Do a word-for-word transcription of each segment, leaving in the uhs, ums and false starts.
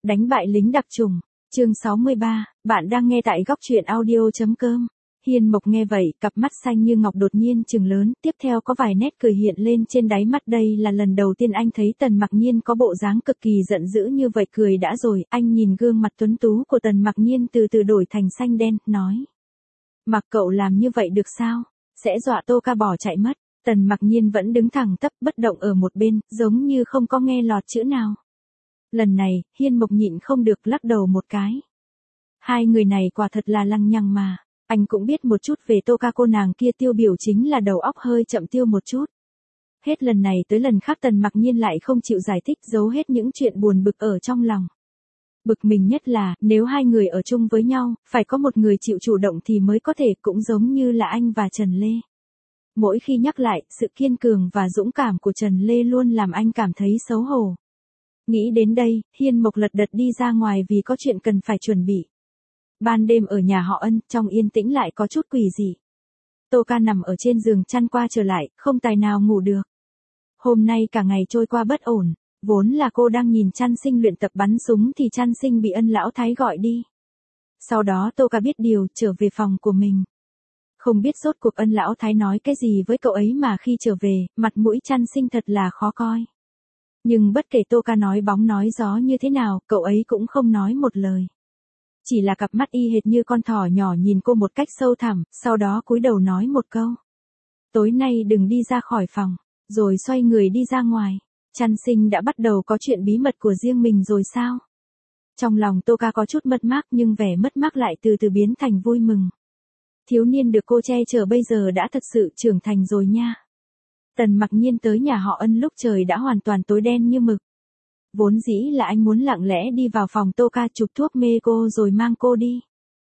Đánh bại lính đặc chủng, chương sáu mươi ba, bạn đang nghe tại góc truyện audio.com. Hiên Mộc nghe vậy, cặp mắt xanh như ngọc đột nhiên trừng lớn, tiếp theo có vài nét cười hiện lên trên đáy mắt. Đây là lần đầu tiên anh thấy Tần Mặc Nhiên có bộ dáng cực kỳ giận dữ như vậy. Cười đã rồi, anh nhìn gương mặt tuấn tú của Tần Mặc Nhiên từ từ đổi thành xanh đen, nói. Mặc cậu làm như vậy được sao? Sẽ dọa Tô Ca bỏ chạy mất. Tần Mặc Nhiên vẫn đứng thẳng tắp bất động ở một bên, giống như không có nghe lọt chữ nào. Lần này, Hiên Mộc nhịn không được lắc đầu một cái. Hai người này quả thật là lăng nhăng mà. Anh cũng biết một chút về Tô Ca, cô nàng kia tiêu biểu chính là đầu óc hơi chậm tiêu một chút. Hết lần này tới lần khác Tần Mặc Nhiên lại không chịu giải thích, giấu hết những chuyện buồn bực ở trong lòng. Bực mình nhất là, nếu hai người ở chung với nhau, phải có một người chịu chủ động thì mới có thể, cũng giống như là anh và Trần Lê. Mỗi khi nhắc lại, sự kiên cường và dũng cảm của Trần Lê luôn làm anh cảm thấy xấu hổ. Nghĩ đến đây, Hiên Mộc lật đật đi ra ngoài vì có chuyện cần phải chuẩn bị. Ban đêm ở nhà họ Ân, trong yên tĩnh lại có chút quỷ dị. Tô Ca nằm ở trên giường chăn qua trở lại, không tài nào ngủ được. Hôm nay cả ngày trôi qua bất ổn, vốn là cô đang nhìn Trăn Sinh luyện tập bắn súng thì Trăn Sinh bị Ân lão thái gọi đi. Sau đó Tô Ca biết điều, trở về phòng của mình. Không biết rốt cuộc Ân lão thái nói cái gì với cậu ấy mà khi trở về, mặt mũi Trăn Sinh thật là khó coi. Nhưng bất kể Tô Ca nói bóng nói gió như thế nào, cậu ấy cũng không nói một lời. Chỉ là cặp mắt y hệt như con thỏ nhỏ nhìn cô một cách sâu thẳm, sau đó cúi đầu nói một câu. Tối nay đừng đi ra khỏi phòng, rồi xoay người đi ra ngoài. Trăn Sinh đã bắt đầu có chuyện bí mật của riêng mình rồi sao? Trong lòng Tô Ca có chút mất mát, nhưng vẻ mất mát lại từ từ biến thành vui mừng. Thiếu niên được cô che chở bây giờ đã thật sự trưởng thành rồi nha. Tần Mặc Nhiên tới nhà họ Ân lúc trời đã hoàn toàn tối đen như mực. Vốn dĩ là anh muốn lặng lẽ đi vào phòng Tô Ca chụp thuốc mê cô rồi mang cô đi.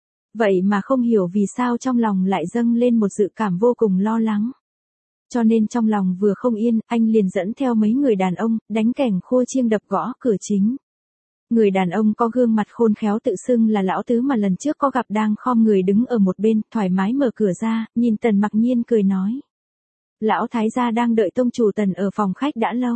Vậy mà không hiểu vì sao trong lòng lại dâng lên một dự cảm vô cùng lo lắng. Cho nên trong lòng vừa không yên, anh liền dẫn theo mấy người đàn ông, đánh kèn khua chiêng đập gõ cửa chính. Người đàn ông có gương mặt khôn khéo tự xưng là lão tứ mà lần trước có gặp đang khom người đứng ở một bên, thoải mái mở cửa ra, nhìn Tần Mặc Nhiên cười nói. Lão thái gia đang đợi tông chủ Tần ở phòng khách đã lâu.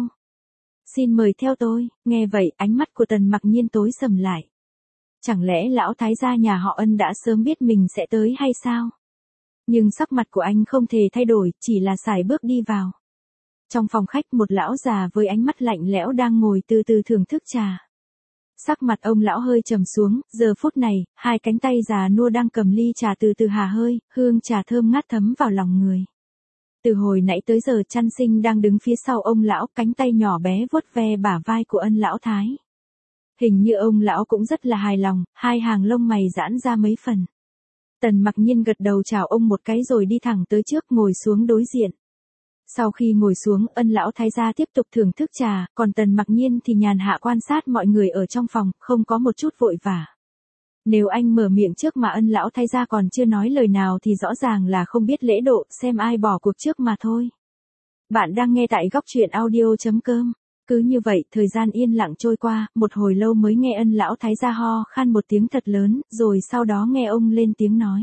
Xin mời theo tôi. Nghe vậy, ánh mắt của Tần Mặc Nhiên tối sầm lại. Chẳng lẽ lão thái gia nhà họ Ân đã sớm biết mình sẽ tới hay sao? Nhưng sắc mặt của anh không thể thay đổi, chỉ là sải bước đi vào. Trong phòng khách, một lão già với ánh mắt lạnh lẽo đang ngồi từ từ thưởng thức trà. Sắc mặt ông lão hơi trầm xuống, giờ phút này, hai cánh tay già nua đang cầm ly trà từ từ hà hơi, hương trà thơm ngát thấm vào lòng người. Từ hồi nãy tới giờ Trăn Sinh đang đứng phía sau ông lão, cánh tay nhỏ bé vuốt ve bả vai của Ân lão thái. Hình như ông lão cũng rất là hài lòng, hai hàng lông mày giãn ra mấy phần. Tần Mặc Nhiên gật đầu chào ông một cái rồi đi thẳng tới trước ngồi xuống đối diện. Sau khi ngồi xuống, Ân lão thái gia tiếp tục thưởng thức trà, còn Tần Mặc Nhiên thì nhàn hạ quan sát mọi người ở trong phòng, không có một chút vội vã. Nếu anh mở miệng trước mà Ân lão thái gia còn chưa nói lời nào thì rõ ràng là không biết lễ độ, xem ai bỏ cuộc trước mà thôi. Bạn đang nghe tại góc truyện audio.com. Cứ như vậy, thời gian yên lặng trôi qua, một hồi lâu mới nghe Ân lão thái gia ho khan một tiếng thật lớn, rồi sau đó nghe ông lên tiếng nói.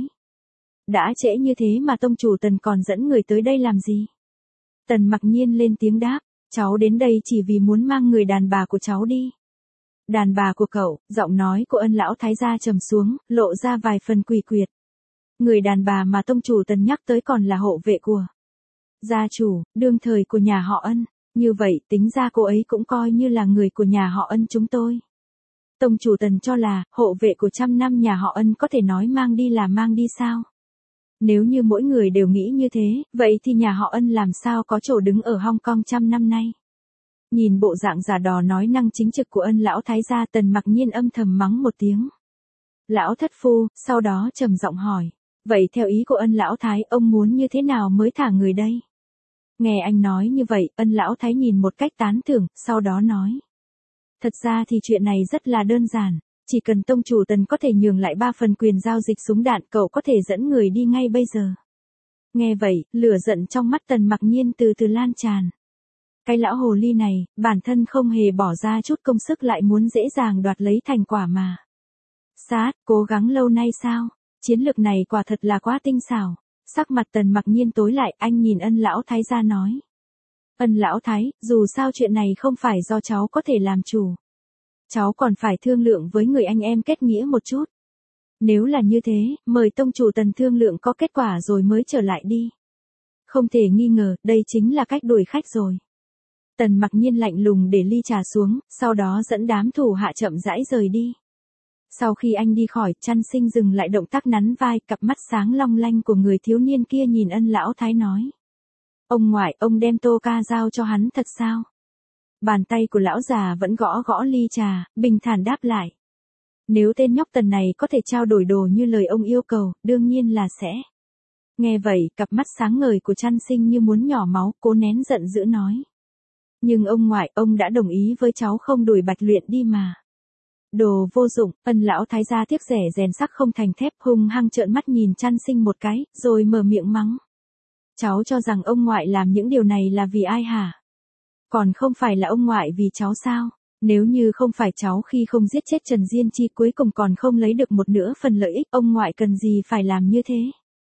Đã trễ như thế mà tông chủ Tần còn dẫn người tới đây làm gì? Tần Mặc Nhiên lên tiếng đáp, cháu đến đây chỉ vì muốn mang người đàn bà của cháu đi. Đàn bà của cậu, giọng nói của Ân lão thái gia trầm xuống, lộ ra vài phần quỷ quyệt. Người đàn bà mà tông chủ Tần nhắc tới còn là hộ vệ của gia chủ, đương thời của nhà họ Ân, như vậy tính ra cô ấy cũng coi như là người của nhà họ Ân chúng tôi. Tông chủ Tần cho là, hộ vệ của trăm năm nhà họ Ân có thể nói mang đi là mang đi sao? Nếu như mỗi người đều nghĩ như thế, vậy thì nhà họ Ân làm sao có chỗ đứng ở Hong Kong trăm năm nay? Nhìn bộ dạng giả đò nói năng chính trực của Ân lão thái gia, Tần Mặc Nhiên âm thầm mắng một tiếng. Lão thất phu, sau đó trầm giọng hỏi. Vậy theo ý của Ân lão thái, ông muốn như thế nào mới thả người đây? Nghe anh nói như vậy, Ân lão thái nhìn một cách tán thưởng, sau đó nói. Thật ra thì chuyện này rất là đơn giản. Chỉ cần tông chủ Tần có thể nhường lại ba phần quyền giao dịch súng đạn, cậu có thể dẫn người đi ngay bây giờ. Nghe vậy, lửa giận trong mắt Tần Mặc Nhiên từ từ lan tràn. Cái lão hồ ly này, bản thân không hề bỏ ra chút công sức lại muốn dễ dàng đoạt lấy thành quả mà. Sát, cố gắng lâu nay sao? Chiến lược này quả thật là quá tinh xảo. Sắc mặt Tần Mặc Nhiên tối lại, anh nhìn Ân lão thái gia nói. Ân lão thái, dù sao chuyện này không phải do cháu có thể làm chủ. cháu còn phải thương lượng với người anh em kết nghĩa một chút. Nếu là như thế, mời tông chủ Tần thương lượng có kết quả rồi mới trở lại đi. Không thể nghi ngờ, đây chính là cách đuổi khách rồi. Tần Mặc Nhiên lạnh lùng để ly trà xuống, sau đó dẫn đám thủ hạ chậm rãi rời đi. Sau khi anh đi khỏi, Chăn Sinh dừng lại động tác nắn vai, cặp mắt sáng long lanh của người thiếu niên kia nhìn Ân lão thái nói. Ông ngoại, ông đem Tô ca giao cho hắn thật sao? Bàn tay của lão già vẫn gõ gõ ly trà, bình thản đáp lại. Nếu tên nhóc Tần này có thể trao đổi đồ như lời ông yêu cầu, đương nhiên là sẽ. Nghe vậy, cặp mắt sáng ngời của Chăn Sinh như muốn nhỏ máu, cố nén giận dữ nói. Nhưng ông ngoại, ông đã đồng ý với cháu không đuổi Bạch Luyện đi mà. Đồ vô dụng, Ân lão thái gia tiếc rẻ rèn sắc không thành thép, hung hăng trợn mắt nhìn Chăn Sinh một cái, rồi mở miệng mắng. Cháu cho rằng ông ngoại làm những điều này là vì ai hả? Còn không phải là ông ngoại vì cháu sao? Nếu như không phải cháu khi không giết chết Trần Diên Chi cuối cùng còn không lấy được một nửa phần lợi ích, ông ngoại cần gì phải làm như thế?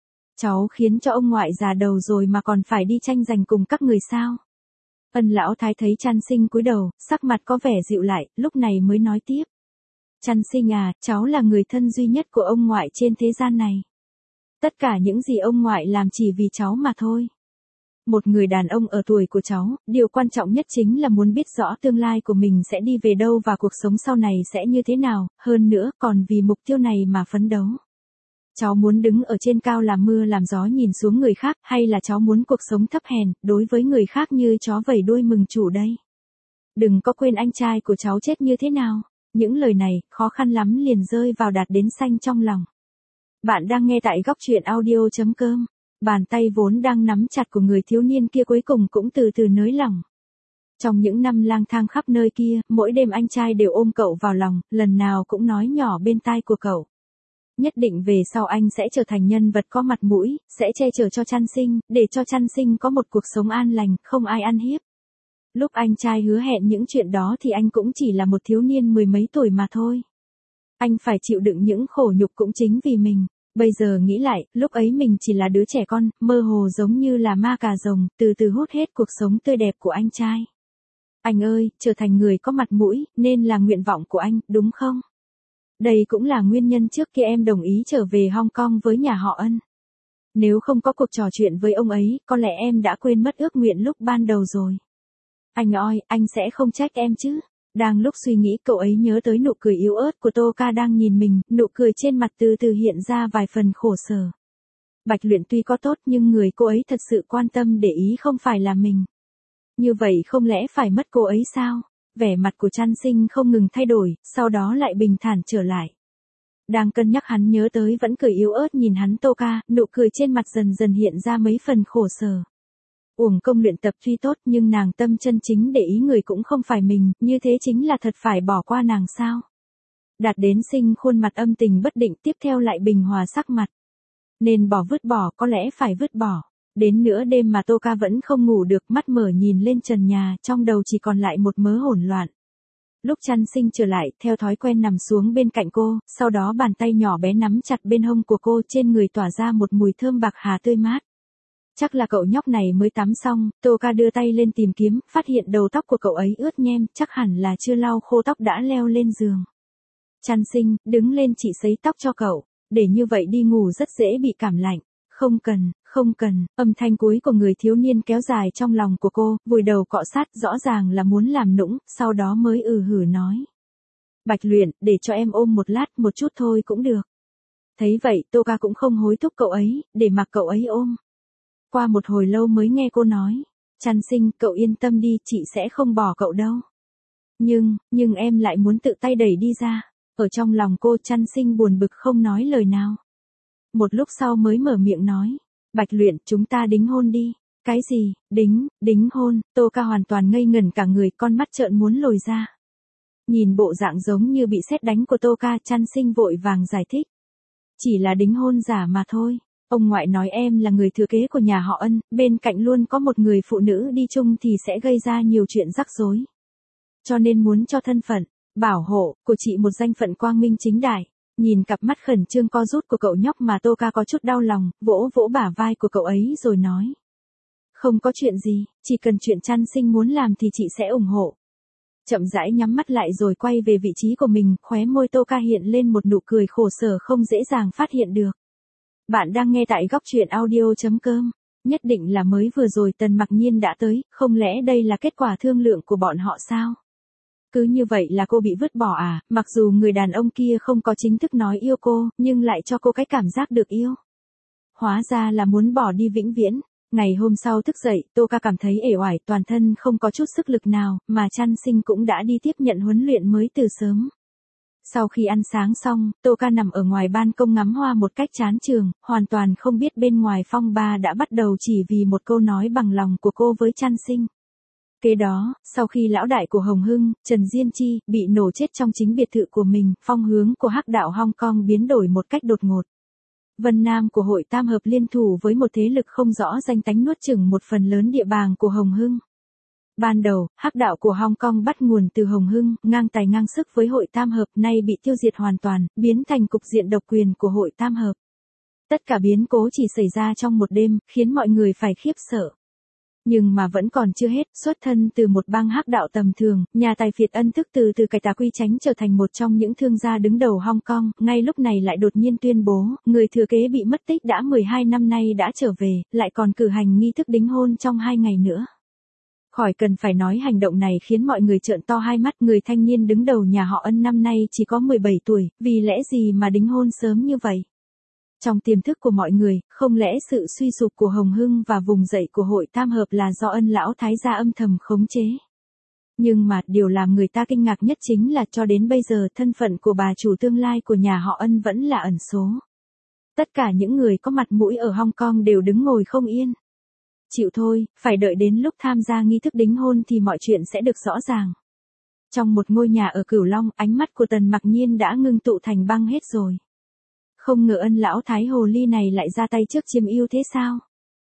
Cháu khiến cho ông ngoại già đầu rồi mà còn phải đi tranh giành cùng các người sao? Ân lão thái thấy Chăn Sinh cúi đầu, sắc mặt có vẻ dịu lại, lúc này mới nói tiếp. Chăn Sinh à, cháu là người thân duy nhất của ông ngoại trên thế gian này. Tất cả những gì ông ngoại làm chỉ vì cháu mà thôi. Một người đàn ông ở tuổi của cháu, điều quan trọng nhất chính là muốn biết rõ tương lai của mình sẽ đi về đâu và cuộc sống sau này sẽ như thế nào, hơn nữa còn vì mục tiêu này mà phấn đấu. Cháu muốn đứng ở trên cao làm mưa làm gió nhìn xuống người khác, hay là cháu muốn cuộc sống thấp hèn, đối với người khác như chó vẩy đuôi mừng chủ đây? Đừng có quên anh trai của cháu chết như thế nào. Những lời này, khó khăn lắm liền rơi vào Đạt đến xanh trong lòng. Bạn đang nghe tại góc truyện audio chấm com. Bàn tay vốn đang nắm chặt của người thiếu niên kia cuối cùng cũng từ từ nới lỏng. Trong những năm lang thang khắp nơi kia, mỗi đêm anh trai đều ôm cậu vào lòng, lần nào cũng nói nhỏ bên tai của cậu. Nhất định về sau anh sẽ trở thành nhân vật có mặt mũi, sẽ che chở cho Chăn Sinh, để cho Chăn Sinh có một cuộc sống an lành, không ai ăn hiếp. Lúc anh trai hứa hẹn những chuyện đó thì anh cũng chỉ là một thiếu niên mười mấy tuổi mà thôi. Anh phải chịu đựng những khổ nhục cũng chính vì mình. Bây giờ nghĩ lại, lúc ấy mình chỉ là đứa trẻ con, mơ hồ giống như là ma cà rồng, từ từ hút hết cuộc sống tươi đẹp của anh trai. Anh ơi, trở thành người có mặt mũi, nên là nguyện vọng của anh, đúng không? Đây cũng là nguyên nhân trước kia em đồng ý trở về Hong Kong với nhà họ Ân. Nếu không có cuộc trò chuyện với ông ấy, có lẽ em đã quên mất ước nguyện lúc ban đầu rồi. Anh ơi, anh sẽ không trách em chứ? Đang lúc suy nghĩ cậu ấy nhớ tới nụ cười yếu ớt của Tô ca đang nhìn mình, nụ cười trên mặt từ từ hiện ra vài phần khổ sở. Bạch Luyện tuy có tốt nhưng người cô ấy thật sự quan tâm để ý không phải là mình. Như vậy không lẽ phải mất cô ấy sao? Vẻ mặt của Chăn Sinh không ngừng thay đổi, sau đó lại bình thản trở lại. Đang cân nhắc hắn nhớ tới vẫn cười yếu ớt nhìn hắn Tô ca, nụ cười trên mặt dần dần hiện ra mấy phần khổ sở. Uổng công luyện tập tuy tốt nhưng nàng tâm chân chính để ý người cũng không phải mình, như thế chính là thật phải bỏ qua nàng sao? Đạt đến Sinh khuôn mặt âm tình bất định, tiếp theo lại bình hòa sắc mặt. Nên bỏ vứt bỏ, có lẽ phải vứt bỏ. Đến nửa đêm mà Tô ca vẫn không ngủ được, mắt mở nhìn lên trần nhà, trong đầu chỉ còn lại một mớ hỗn loạn. Lúc Chăn Sinh trở lại, theo thói quen nằm xuống bên cạnh cô, sau đó bàn tay nhỏ bé nắm chặt bên hông của cô, trên người tỏa ra một mùi thơm bạc hà tươi mát. Chắc là cậu nhóc này mới tắm xong, Tô ca đưa tay lên tìm kiếm, phát hiện đầu tóc của cậu ấy ướt nhem, chắc hẳn là chưa lau khô tóc đã leo lên giường. Chăn Sinh, đứng lên chị sấy tóc cho cậu, để như vậy đi ngủ rất dễ bị cảm lạnh. Không cần, không cần, âm thanh cuối của người thiếu niên kéo dài trong lòng của cô, vùi đầu cọ sát, rõ ràng là muốn làm nũng, sau đó mới ừ hử nói. Bạch Luyện, để cho em ôm một lát, một chút thôi cũng được. Thấy vậy, Tô ca cũng không hối thúc cậu ấy, để mặc cậu ấy ôm. Qua một hồi lâu mới nghe cô nói. Chăn Sinh, cậu yên tâm đi, chị sẽ không bỏ cậu đâu. Nhưng, nhưng em lại muốn tự tay đẩy đi ra. Ở trong lòng cô, Chăn Sinh buồn bực không nói lời nào. Một lúc sau mới mở miệng nói. Bạch Luyện, chúng ta đính hôn đi. Cái gì, đính, đính hôn? Tô ca hoàn toàn ngây ngẩn cả người, con mắt trợn muốn lồi ra. Nhìn bộ dạng giống như bị sét đánh của Tô ca, Chăn Sinh vội vàng giải thích. Chỉ là đính hôn giả mà thôi. Ông ngoại nói em là người thừa kế của nhà họ Ân, bên cạnh luôn có một người phụ nữ đi chung thì sẽ gây ra nhiều chuyện rắc rối. Cho nên muốn cho thân phận, bảo hộ, của chị một danh phận quang minh chính đại. Nhìn cặp mắt khẩn trương co rút của cậu nhóc mà Tô ca có chút đau lòng, vỗ vỗ bả vai của cậu ấy rồi nói. Không có chuyện gì, chỉ cần chuyện Chăn Sinh muốn làm thì chị sẽ ủng hộ. Chậm rãi nhắm mắt lại rồi quay về vị trí của mình, khóe môi Tô Ca hiện lên một nụ cười khổ sở không dễ dàng phát hiện được. Bạn đang nghe tại góc truyện audio.com. Nhất định là mới vừa rồi Tần Mặc Nhiên đã tới, không lẽ đây là kết quả thương lượng của bọn họ sao? Cứ như vậy là cô bị vứt bỏ à, mặc dù người đàn ông kia không có chính thức nói yêu cô, nhưng lại cho cô cái cảm giác được yêu. Hóa ra là muốn bỏ đi vĩnh viễn. Ngày hôm sau thức dậy, Tô Ca cảm thấy uể oải, toàn thân không có chút sức lực nào, mà Trăn Sinh cũng đã đi tiếp nhận huấn luyện mới từ sớm. Sau khi ăn sáng xong, Tô Ca nằm ở ngoài ban công ngắm hoa một cách chán chường, hoàn toàn không biết bên ngoài phong ba đã bắt đầu chỉ vì một câu nói bằng lòng của cô với Trăn Sinh. Kế đó, sau khi lão đại của Hồng Hưng, Trần Diên Chi, bị nổ chết trong chính biệt thự của mình, phong hướng của hắc đạo Hong Kong biến đổi một cách đột ngột. Vân Nam của hội tam hợp liên thủ với một thế lực không rõ danh tánh nuốt chửng một phần lớn địa bàn của Hồng Hưng. Ban đầu, hắc đạo của Hong Kong bắt nguồn từ Hồng Hưng, ngang tài ngang sức với hội tam hợp, nay bị tiêu diệt hoàn toàn, biến thành cục diện độc quyền của hội tam hợp. Tất cả biến cố chỉ xảy ra trong một đêm, khiến mọi người phải khiếp sợ. Nhưng mà vẫn còn chưa hết, xuất thân từ một bang hắc đạo tầm thường, nhà tài phiệt Ân Thức từ từ cải tà quy chánh trở thành một trong những thương gia đứng đầu Hong Kong, ngay lúc này lại đột nhiên tuyên bố, người thừa kế bị mất tích đã mười hai năm nay đã trở về, lại còn cử hành nghi thức đính hôn trong hai ngày nữa. Khỏi cần phải nói hành động này khiến mọi người trợn to hai mắt, người thanh niên đứng đầu nhà họ Ân năm nay chỉ có mười bảy tuổi, vì lẽ gì mà đính hôn sớm như vậy? Trong tiềm thức của mọi người, không lẽ sự suy sụp của Hồng Hưng và vùng dậy của hội tam hợp là do Ân lão thái gia âm thầm khống chế? Nhưng mà, điều làm người ta kinh ngạc nhất chính là cho đến bây giờ thân phận của bà chủ tương lai của nhà họ Ân vẫn là ẩn số. Tất cả những người có mặt mũi ở Hong Kong đều đứng ngồi không yên. Chịu thôi, phải đợi đến lúc tham gia nghi thức đính hôn thì mọi chuyện sẽ được rõ ràng. Trong một ngôi nhà ở Cửu Long, ánh mắt của Tần Mặc Nhiên đã ngưng tụ thành băng hết rồi. Không ngờ Ân lão thái hồ ly này lại ra tay trước chiếm ưu thế sao?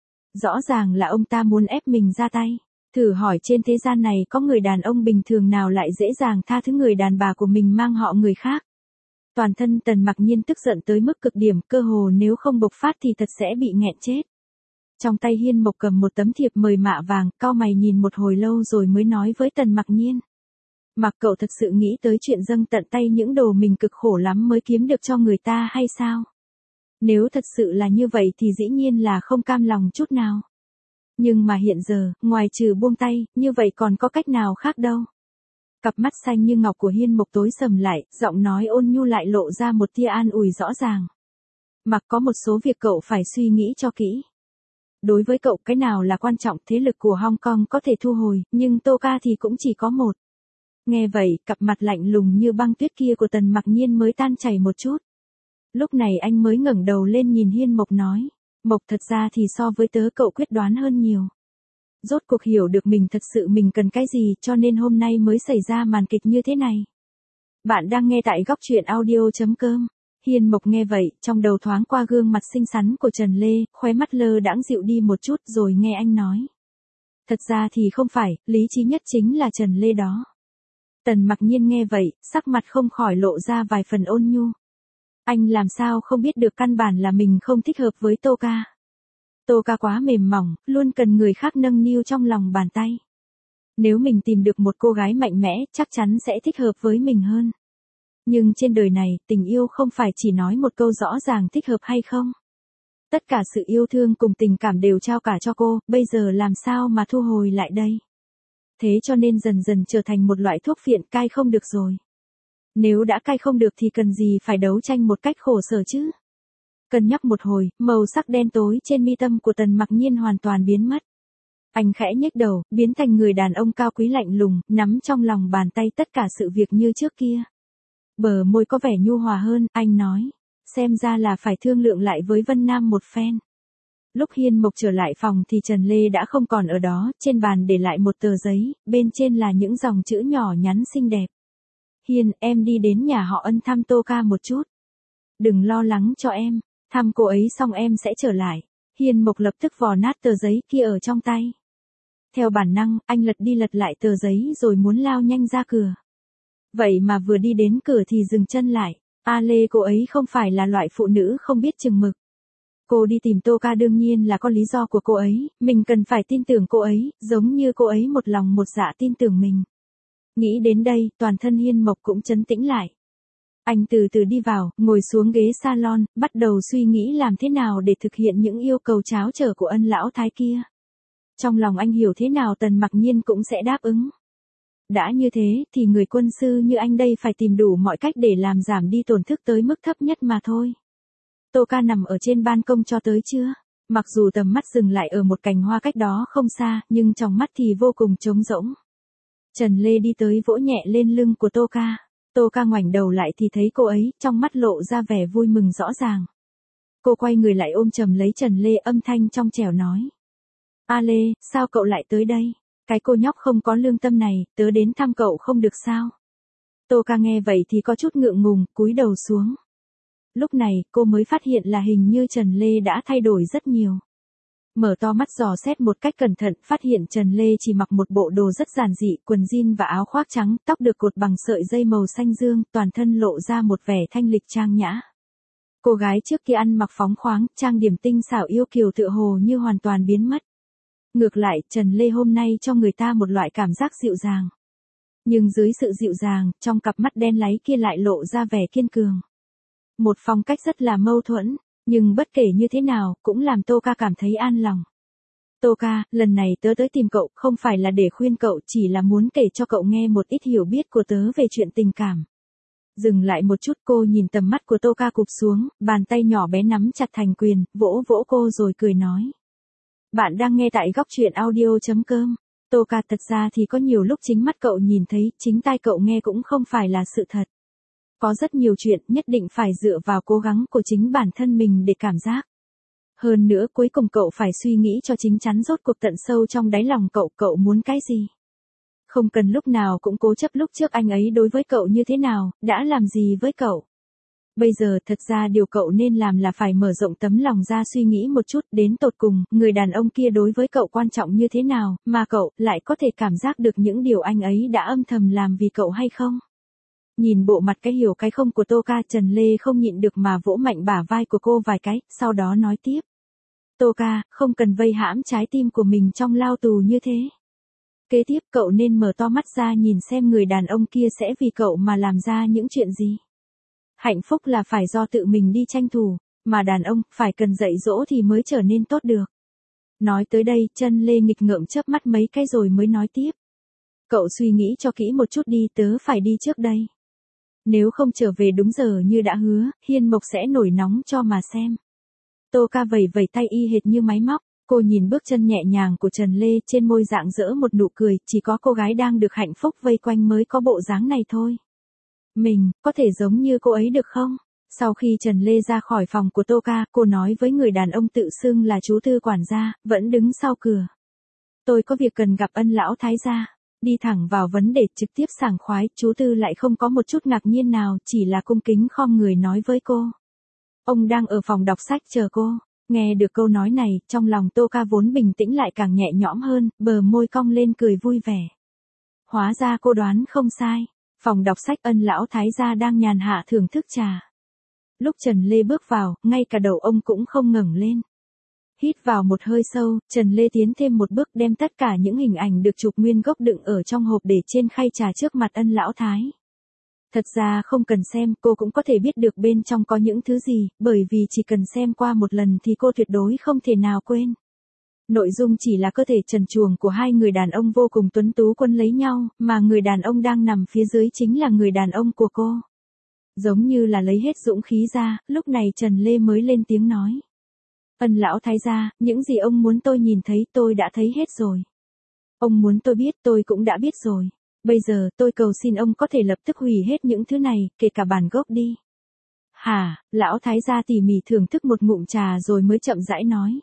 Rõ ràng là ông ta muốn ép mình ra tay. Thử hỏi trên thế gian này có người đàn ông bình thường nào lại dễ dàng tha thứ người đàn bà của mình mang họ người khác? Toàn thân Tần Mặc Nhiên tức giận tới mức cực điểm, cơ hồ nếu không bộc phát thì thật sẽ bị nghẹn chết. Trong tay Hiên Mộc cầm một tấm thiệp mời mạ vàng, cau mày nhìn một hồi lâu rồi mới nói với Tần Mặc Nhiên. Mặc cậu thật sự nghĩ tới chuyện dâng tận tay những đồ mình cực khổ lắm mới kiếm được cho người ta hay sao? Nếu thật sự là như vậy thì dĩ nhiên là không cam lòng chút nào. Nhưng mà hiện giờ, ngoài trừ buông tay, như vậy còn có cách nào khác đâu. Cặp mắt xanh như ngọc của Hiên Mộc tối sầm lại, giọng nói ôn nhu lại lộ ra một tia an ủi rõ ràng. Mặc có một số việc cậu phải suy nghĩ cho kỹ. Đối với cậu cái nào là quan trọng, thế lực của Hong Kong có thể thu hồi, nhưng Tô Ca thì cũng chỉ có một. Nghe vậy, cặp mặt lạnh lùng như băng tuyết kia của Tần Mặc Nhiên mới tan chảy một chút. Lúc này anh mới ngẩng đầu lên nhìn Hiên Mộc nói, Mộc thật ra thì so với tớ cậu quyết đoán hơn nhiều. Rốt cuộc hiểu được mình thật sự mình cần cái gì cho nên hôm nay mới xảy ra màn kịch như thế này. Bạn đang nghe tại góc truyện audio.com. Hiên Mộc nghe vậy, trong đầu thoáng qua gương mặt xinh xắn của Trần Lê, khóe mắt lơ đãng dịu đi một chút rồi nghe anh nói. Thật ra thì không phải, lý trí nhất chính là Trần Lê đó. Tần Mặc Nhiên nghe vậy, sắc mặt không khỏi lộ ra vài phần ôn nhu. Anh làm sao không biết được căn bản là mình không thích hợp với Tô Ca. Tô Ca quá mềm mỏng, luôn cần người khác nâng niu trong lòng bàn tay. Nếu mình tìm được một cô gái mạnh mẽ, chắc chắn sẽ thích hợp với mình hơn. Nhưng trên đời này, tình yêu không phải chỉ nói một câu rõ ràng thích hợp hay không. Tất cả sự yêu thương cùng tình cảm đều trao cả cho cô, bây giờ làm sao mà thu hồi lại đây. Thế cho nên dần dần trở thành một loại thuốc phiện, cai không được rồi. Nếu đã cai không được thì cần gì phải đấu tranh một cách khổ sở chứ. Cân nhắc một hồi, màu sắc đen tối trên mi tâm của Tần Mặc Nhiên hoàn toàn biến mất. Anh khẽ nhếch đầu, biến thành người đàn ông cao quý lạnh lùng, nắm trong lòng bàn tay tất cả sự việc như trước kia. Bờ môi có vẻ nhu hòa hơn, anh nói. Xem ra là phải thương lượng lại với Vân Nam một phen. Lúc Hiên Mộc trở lại phòng thì Trần Lê đã không còn ở đó, trên bàn để lại một tờ giấy, bên trên là những dòng chữ nhỏ nhắn xinh đẹp. Hiên, em đi đến nhà họ Ân thăm Tô Ca một chút. Đừng lo lắng cho em, thăm cô ấy xong em sẽ trở lại. Hiên Mộc lập tức vò nát tờ giấy kia ở trong tay. Theo bản năng, anh lật đi lật lại tờ giấy rồi muốn lao nhanh ra cửa. Vậy mà vừa đi đến cửa thì dừng chân lại. A Lê cô ấy không phải là loại phụ nữ không biết chừng mực. Cô đi tìm Tô Ca đương nhiên là có lý do của cô ấy, mình cần phải tin tưởng cô ấy, giống như cô ấy một lòng một dạ tin tưởng mình. Nghĩ đến đây, toàn thân Hiên Mộc cũng trấn tĩnh lại. Anh từ từ đi vào, ngồi xuống ghế salon, bắt đầu suy nghĩ làm thế nào để thực hiện những yêu cầu tráo trở của ân lão thái kia. Trong lòng anh hiểu thế nào Tần Mặc Nhiên cũng sẽ đáp ứng. Đã như thế, thì người quân sư như anh đây phải tìm đủ mọi cách để làm giảm đi tổn thức tới mức thấp nhất mà thôi. Tô Ca nằm ở trên ban công cho tới chưa? Mặc dù tầm mắt dừng lại ở một cành hoa cách đó không xa, nhưng trong mắt thì vô cùng trống rỗng. Trần Lê đi tới vỗ nhẹ lên lưng của Tô Ca. Tô Ca ngoảnh đầu lại thì thấy cô ấy, trong mắt lộ ra vẻ vui mừng rõ ràng. Cô quay người lại ôm chầm lấy Trần Lê, âm thanh trong trẻo nói. A Lê, sao cậu lại tới đây? Cái cô nhóc không có lương tâm này, tớ đến thăm cậu không được sao? Tô Ca nghe vậy thì có chút ngượng ngùng, cúi đầu xuống. Lúc này, cô mới phát hiện là hình như Trần Lê đã thay đổi rất nhiều. Mở to mắt dò xét một cách cẩn thận, phát hiện Trần Lê chỉ mặc một bộ đồ rất giản dị, quần jean và áo khoác trắng, tóc được cột bằng sợi dây màu xanh dương, toàn thân lộ ra một vẻ thanh lịch trang nhã. Cô gái trước kia ăn mặc phóng khoáng, trang điểm tinh xảo yêu kiều tựa hồ như hoàn toàn biến mất. Ngược lại, Trần Lê hôm nay cho người ta một loại cảm giác dịu dàng. Nhưng dưới sự dịu dàng, trong cặp mắt đen láy kia lại lộ ra vẻ kiên cường. Một phong cách rất là mâu thuẫn, nhưng bất kể như thế nào, cũng làm Tô Ca cảm thấy an lòng. Tô Ca, lần này tớ tới tìm cậu, không phải là để khuyên cậu, chỉ là muốn kể cho cậu nghe một ít hiểu biết của tớ về chuyện tình cảm. Dừng lại một chút, cô nhìn tầm mắt của Tô Ca cụp xuống, bàn tay nhỏ bé nắm chặt thành quyền, vỗ vỗ cô rồi cười nói. Bạn đang nghe tại góc truyện audio chấm com. Tô Ca, thật ra thì có nhiều lúc chính mắt cậu nhìn thấy, chính tai cậu nghe cũng không phải là sự thật. Có rất nhiều chuyện nhất định phải dựa vào cố gắng của chính bản thân mình để cảm giác. Hơn nữa cuối cùng cậu phải suy nghĩ cho chính chắn rốt cuộc tận sâu trong đáy lòng cậu, cậu muốn cái gì. Không cần lúc nào cũng cố chấp lúc trước anh ấy đối với cậu như thế nào, đã làm gì với cậu. Bây giờ thật ra điều cậu nên làm là phải mở rộng tấm lòng ra suy nghĩ một chút, đến tột cùng, người đàn ông kia đối với cậu quan trọng như thế nào, mà cậu lại có thể cảm giác được những điều anh ấy đã âm thầm làm vì cậu hay không. Nhìn bộ mặt cái hiểu cái không của Tô Ca, Trần Lê không nhịn được mà vỗ mạnh bả vai của cô vài cái, sau đó nói tiếp. Tô Ca, không cần vây hãm trái tim của mình trong lao tù như thế. Kế tiếp cậu nên mở to mắt ra nhìn xem người đàn ông kia sẽ vì cậu mà làm ra những chuyện gì. Hạnh phúc là phải do tự mình đi tranh thủ, mà đàn ông phải cần dạy dỗ thì mới trở nên tốt được. Nói tới đây, Trần Lê nghịch ngợm chớp mắt mấy cái rồi mới nói tiếp. Cậu suy nghĩ cho kỹ một chút đi, tớ phải đi trước đây. Nếu không trở về đúng giờ như đã hứa, Hiên Mộc sẽ nổi nóng cho mà xem. Tô Ca vẩy vẩy tay y hệt như máy móc, cô nhìn bước chân nhẹ nhàng của Trần Lê, trên môi rạng rỡ một nụ cười, chỉ có cô gái đang được hạnh phúc vây quanh mới có bộ dáng này thôi. Mình, có thể giống như cô ấy được không? Sau khi Trần Lê ra khỏi phòng của Tô Ca, cô nói với người đàn ông tự xưng là chú Tư quản gia, vẫn đứng sau cửa. Tôi có việc cần gặp Ân lão thái gia. Đi thẳng vào vấn đề, trực tiếp sảng khoái, chú Tư lại không có một chút ngạc nhiên nào, chỉ là cung kính khom người nói với cô. Ông đang ở phòng đọc sách chờ cô. Nghe được câu nói này, trong lòng Tô Ca vốn bình tĩnh lại càng nhẹ nhõm hơn, bờ môi cong lên cười vui vẻ. Hóa ra cô đoán không sai. Phòng đọc sách Ân lão thái gia đang nhàn hạ thưởng thức trà. Lúc Trần Lê bước vào, ngay cả đầu ông cũng không ngẩng lên. Hít vào một hơi sâu, Trần Lê tiến thêm một bước đem tất cả những hình ảnh được chụp nguyên gốc đựng ở trong hộp để trên khay trà trước mặt Ân lão thái. Thật ra không cần xem, cô cũng có thể biết được bên trong có những thứ gì, bởi vì chỉ cần xem qua một lần thì cô tuyệt đối không thể nào quên. Nội dung chỉ là cơ thể trần truồng của hai người đàn ông vô cùng tuấn tú quân lấy nhau, mà người đàn ông đang nằm phía dưới chính là người đàn ông của cô. Giống như là lấy hết dũng khí ra, lúc này Trần Lê mới lên tiếng nói. Ân lão thái gia, những gì ông muốn tôi nhìn thấy tôi đã thấy hết rồi. Ông muốn tôi biết tôi cũng đã biết rồi. Bây giờ tôi cầu xin ông có thể lập tức hủy hết những thứ này, kể cả bản gốc đi. Hả, lão thái gia tỉ mỉ thưởng thức một ngụm trà rồi mới chậm rãi nói.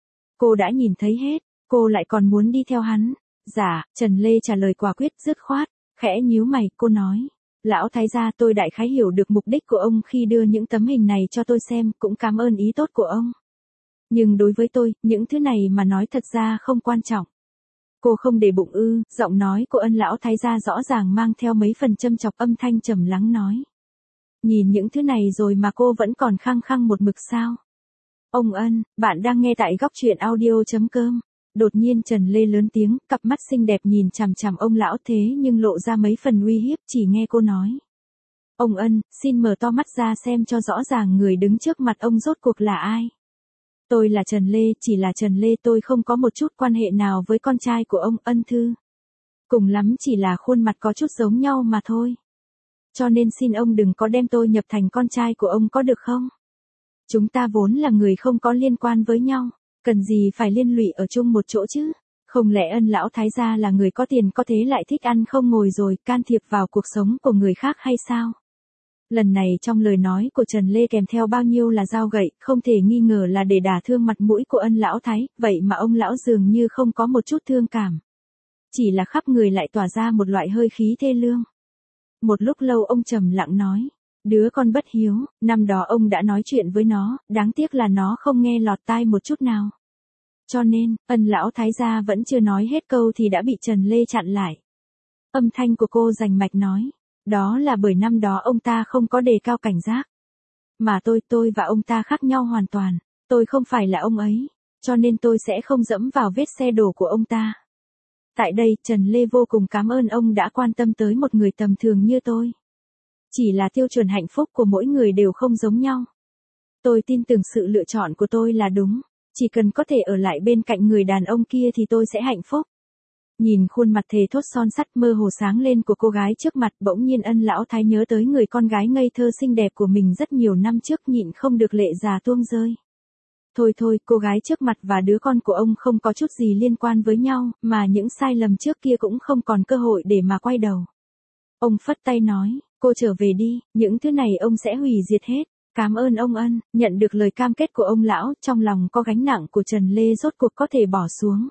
Cô đã nhìn thấy hết, cô lại còn muốn đi theo hắn. Dạ, Trần Lê trả lời quả quyết dứt khoát, khẽ nhíu mày, cô nói. Lão thái gia, tôi đại khái hiểu được mục đích của ông khi đưa những tấm hình này cho tôi xem, cũng cảm ơn ý tốt của ông. Nhưng đối với tôi, những thứ này mà nói thật ra không quan trọng. Cô không để bụng ư, giọng nói của Ân lão thái gia rõ ràng mang theo mấy phần châm chọc, âm thanh trầm lắng nói. Nhìn những thứ này rồi mà cô vẫn còn khăng khăng một mực sao? Ông Ân, bạn đang nghe tại góc truyện audio chấm com. Đột nhiên Trần Lê lớn tiếng, cặp mắt xinh đẹp nhìn chằm chằm ông lão thế nhưng lộ ra mấy phần uy hiếp, chỉ nghe cô nói. Ông Ân, xin mở to mắt ra xem cho rõ ràng người đứng trước mặt ông rốt cuộc là ai. Tôi là Trần Lê, chỉ là Trần Lê, tôi không có một chút quan hệ nào với con trai của ông Ân Thư. Cùng lắm chỉ là khuôn mặt có chút giống nhau mà thôi. Cho nên xin ông đừng có đem tôi nhập thành con trai của ông có được không? Chúng ta vốn là người không có liên quan với nhau, cần gì phải liên lụy ở chung một chỗ chứ? Không lẽ Ân lão thái gia là người có tiền có thế lại thích ăn không ngồi rồi can thiệp vào cuộc sống của người khác hay sao? Lần này trong lời nói của Trần Lê kèm theo bao nhiêu là dao gậy, không thể nghi ngờ là để đả thương mặt mũi của Ân lão thái, vậy mà ông lão dường như không có một chút thương cảm. Chỉ là khắp người lại tỏa ra một loại hơi khí thê lương. Một lúc lâu ông trầm lặng nói, đứa con bất hiếu, năm đó ông đã nói chuyện với nó, đáng tiếc là nó không nghe lọt tai một chút nào. Cho nên, Ân lão thái gia vẫn chưa nói hết câu thì đã bị Trần Lê chặn lại. Âm thanh của cô rành mạch nói, đó là bởi năm đó ông ta không có đề cao cảnh giác. Mà tôi, tôi và ông ta khác nhau hoàn toàn, tôi không phải là ông ấy, cho nên tôi sẽ không dẫm vào vết xe đổ của ông ta. Tại đây, Trần Lê vô cùng cảm ơn ông đã quan tâm tới một người tầm thường như tôi. Chỉ là tiêu chuẩn hạnh phúc của mỗi người đều không giống nhau. Tôi tin tưởng sự lựa chọn của tôi là đúng, chỉ cần có thể ở lại bên cạnh người đàn ông kia thì tôi sẽ hạnh phúc. Nhìn khuôn mặt thề thốt son sắt mơ hồ sáng lên của cô gái trước mặt, bỗng nhiên Ân lão thái nhớ tới người con gái ngây thơ xinh đẹp của mình rất nhiều năm trước, nhịn không được lệ già tuôn rơi. Thôi thôi, cô gái trước mặt và đứa con của ông không có chút gì liên quan với nhau, mà những sai lầm trước kia cũng không còn cơ hội để mà quay đầu. Ông phất tay nói, cô trở về đi, những thứ này ông sẽ hủy diệt hết. Cảm ơn ông Ân. Nhận được lời cam kết của ông lão, trong lòng có gánh nặng của Trần Lê rốt cuộc có thể bỏ xuống.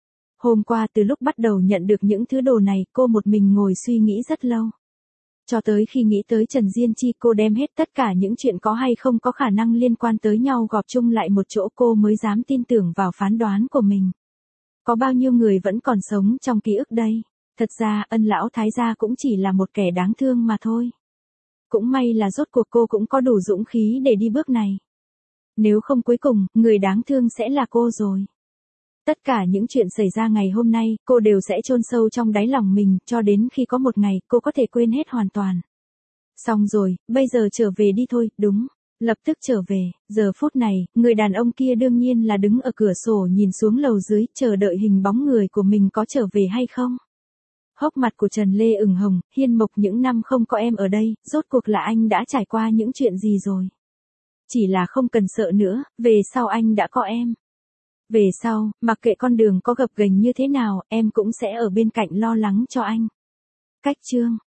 Hôm qua từ lúc bắt đầu nhận được những thứ đồ này, cô một mình ngồi suy nghĩ rất lâu. Cho tới khi nghĩ tới Trần Diên Chi, cô đem hết tất cả những chuyện có hay không có khả năng liên quan tới nhau gộp chung lại một chỗ, cô mới dám tin tưởng vào phán đoán của mình. Có bao nhiêu người vẫn còn sống trong ký ức đây? Thật ra, Ân lão thái gia cũng chỉ là một kẻ đáng thương mà thôi. Cũng may là rốt cuộc cô cũng có đủ dũng khí để đi bước này. Nếu không cuối cùng, người đáng thương sẽ là cô rồi. Tất cả những chuyện xảy ra ngày hôm nay, cô đều sẽ chôn sâu trong đáy lòng mình, cho đến khi có một ngày, cô có thể quên hết hoàn toàn. Xong rồi, bây giờ trở về đi thôi, đúng. Lập tức trở về, giờ phút này, người đàn ông kia đương nhiên là đứng ở cửa sổ nhìn xuống lầu dưới, chờ đợi hình bóng người của mình có trở về hay không. Hốc mặt của Trần Lê ửng hồng, Hiên Mộc những năm không có em ở đây, rốt cuộc là anh đã trải qua những chuyện gì rồi. Chỉ là không cần sợ nữa, về sau anh đã có em. Về sau, mặc kệ con đường có gập ghềnh như thế nào, em cũng sẽ ở bên cạnh lo lắng cho anh. Cách chương